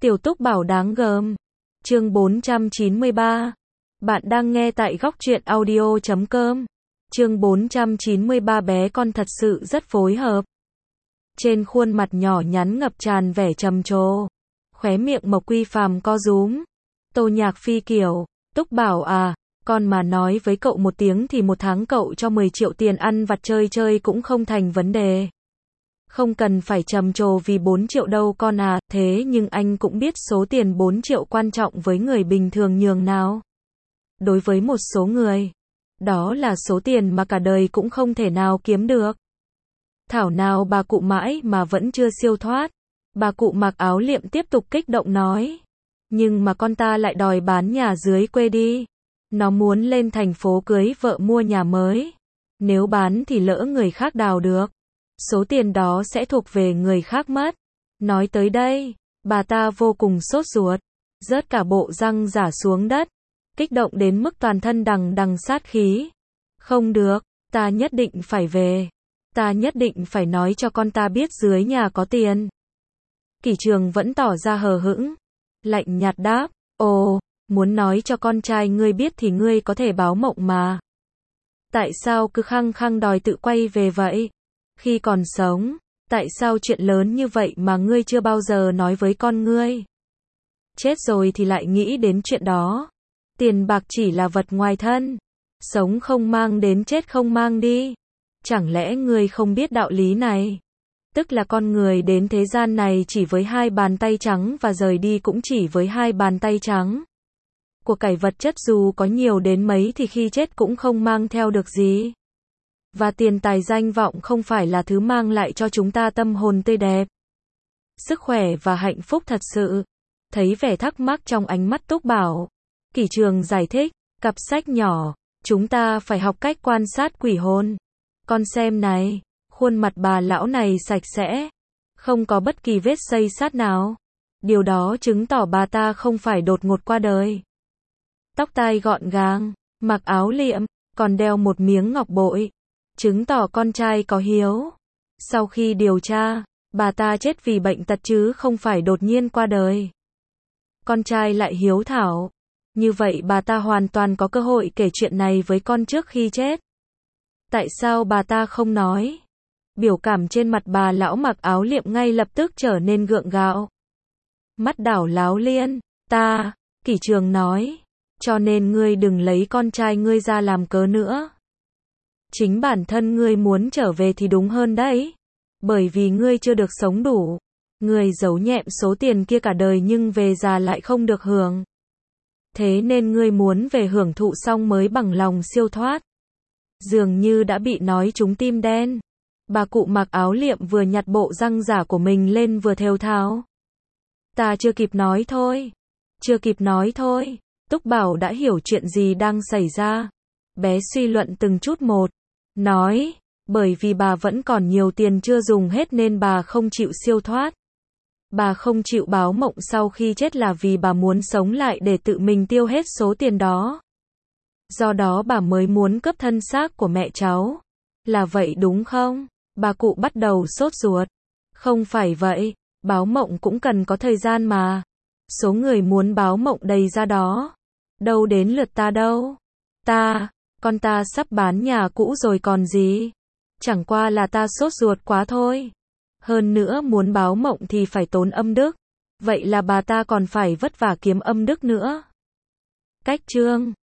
Tiểu Túc Bảo đáng gờm. Chương 493. Bạn đang nghe tại góc truyện audio.com. Chương 493 bé con thật sự rất phối hợp. Trên khuôn mặt nhỏ nhắn ngập tràn vẻ trầm trồ. Khóe miệng Mộc Quy Phàm co rúm. Tô Nhạc Phi kiểu, Túc Bảo à, con mà nói với cậu một tiếng thì một tháng cậu cho 10 triệu tiền ăn vặt chơi chơi cũng không thành vấn đề. Không cần phải trầm trồ vì 4 triệu đâu con à, thế nhưng anh cũng biết số tiền 4 triệu quan trọng với người bình thường nhường nào. Đối với một số người, đó là số tiền mà cả đời cũng không thể nào kiếm được. Thảo nào bà cụ mãi mà vẫn chưa siêu thoát. Bà cụ mặc áo liệm tiếp tục kích động nói. Nhưng mà con ta lại đòi bán nhà dưới quê đi. Nó muốn lên thành phố cưới vợ mua nhà mới. Nếu bán thì lỡ người khác đào được. Số tiền đó sẽ thuộc về người khác mất. Nói tới đây, bà ta vô cùng sốt ruột. Rớt cả bộ răng rả xuống đất. Kích động đến mức toàn thân đằng đằng sát khí. Không được, ta nhất định phải về. Ta nhất định phải nói cho con ta biết dưới nhà có tiền. Kỷ Trường vẫn tỏ ra hờ hững. Lạnh nhạt đáp, ồ, muốn nói cho con trai ngươi biết thì ngươi có thể báo mộng mà. Tại sao cứ khăng khăng đòi tự quay về vậy? Khi còn sống, tại sao chuyện lớn như vậy mà ngươi chưa bao giờ nói với con ngươi? Chết rồi thì lại nghĩ đến chuyện đó. Tiền bạc chỉ là vật ngoài thân. Sống không mang đến chết không mang đi. Chẳng lẽ ngươi không biết đạo lý này? Tức là con người đến thế gian này chỉ với 2 bàn tay trắng và rời đi cũng chỉ với 2 bàn tay trắng. Của cải vật chất dù có nhiều đến mấy thì khi chết cũng không mang theo được gì. Và tiền tài danh vọng không phải là thứ mang lại cho chúng ta tâm hồn tươi đẹp, sức khỏe và hạnh phúc thật sự. Thấy vẻ thắc mắc trong ánh mắt Túc Bảo, Kỷ Trường giải thích, cặp sách nhỏ, chúng ta phải học cách quan sát quỷ hồn. Con xem này, khuôn mặt bà lão này sạch sẽ, không có bất kỳ vết xây xát nào. Điều đó chứng tỏ bà ta không phải đột ngột qua đời. Tóc tai gọn gàng, mặc áo liệm, còn đeo một miếng ngọc bội, chứng tỏ con trai có hiếu. Sau khi điều tra, bà ta chết vì bệnh tật chứ không phải đột nhiên qua đời. Con trai lại hiếu thảo, như vậy bà ta hoàn toàn có cơ hội kể chuyện này với con trước khi chết. Tại sao bà ta không nói? Biểu cảm trên mặt bà lão mặc áo liệm ngay lập tức trở nên gượng gạo. Mắt đảo láo liên, Kỷ Trường nói, cho nên ngươi đừng lấy con trai ngươi ra làm cớ nữa. Chính bản thân ngươi muốn trở về thì đúng hơn đấy. Bởi vì ngươi chưa được sống đủ. Ngươi giấu nhẹm số tiền kia cả đời nhưng về già lại không được hưởng. Thế nên ngươi muốn về hưởng thụ xong mới bằng lòng siêu thoát. Dường như đã bị nói trúng tim đen. Bà cụ mặc áo liệm vừa nhặt bộ răng giả của mình lên vừa thều thào. Ta chưa kịp nói thôi. Chưa kịp nói thôi. Túc Bảo đã hiểu chuyện gì đang xảy ra. Bé suy luận từng chút một. Nói, bởi vì bà vẫn còn nhiều tiền chưa dùng hết nên bà không chịu siêu thoát. Bà không chịu báo mộng sau khi chết là vì bà muốn sống lại để tự mình tiêu hết số tiền đó. Do đó bà mới muốn cướp thân xác của mẹ cháu. Là vậy đúng không? Bà cụ bắt đầu sốt ruột. Không phải vậy, báo mộng cũng cần có thời gian mà. Số người muốn báo mộng đầy ra đó. Đâu đến lượt ta đâu. Con ta sắp bán nhà cũ rồi còn gì. Chẳng qua là ta sốt ruột quá thôi. Hơn nữa muốn báo mộng thì phải tốn âm đức. Vậy là bà ta còn phải vất vả kiếm âm đức nữa. Cách chương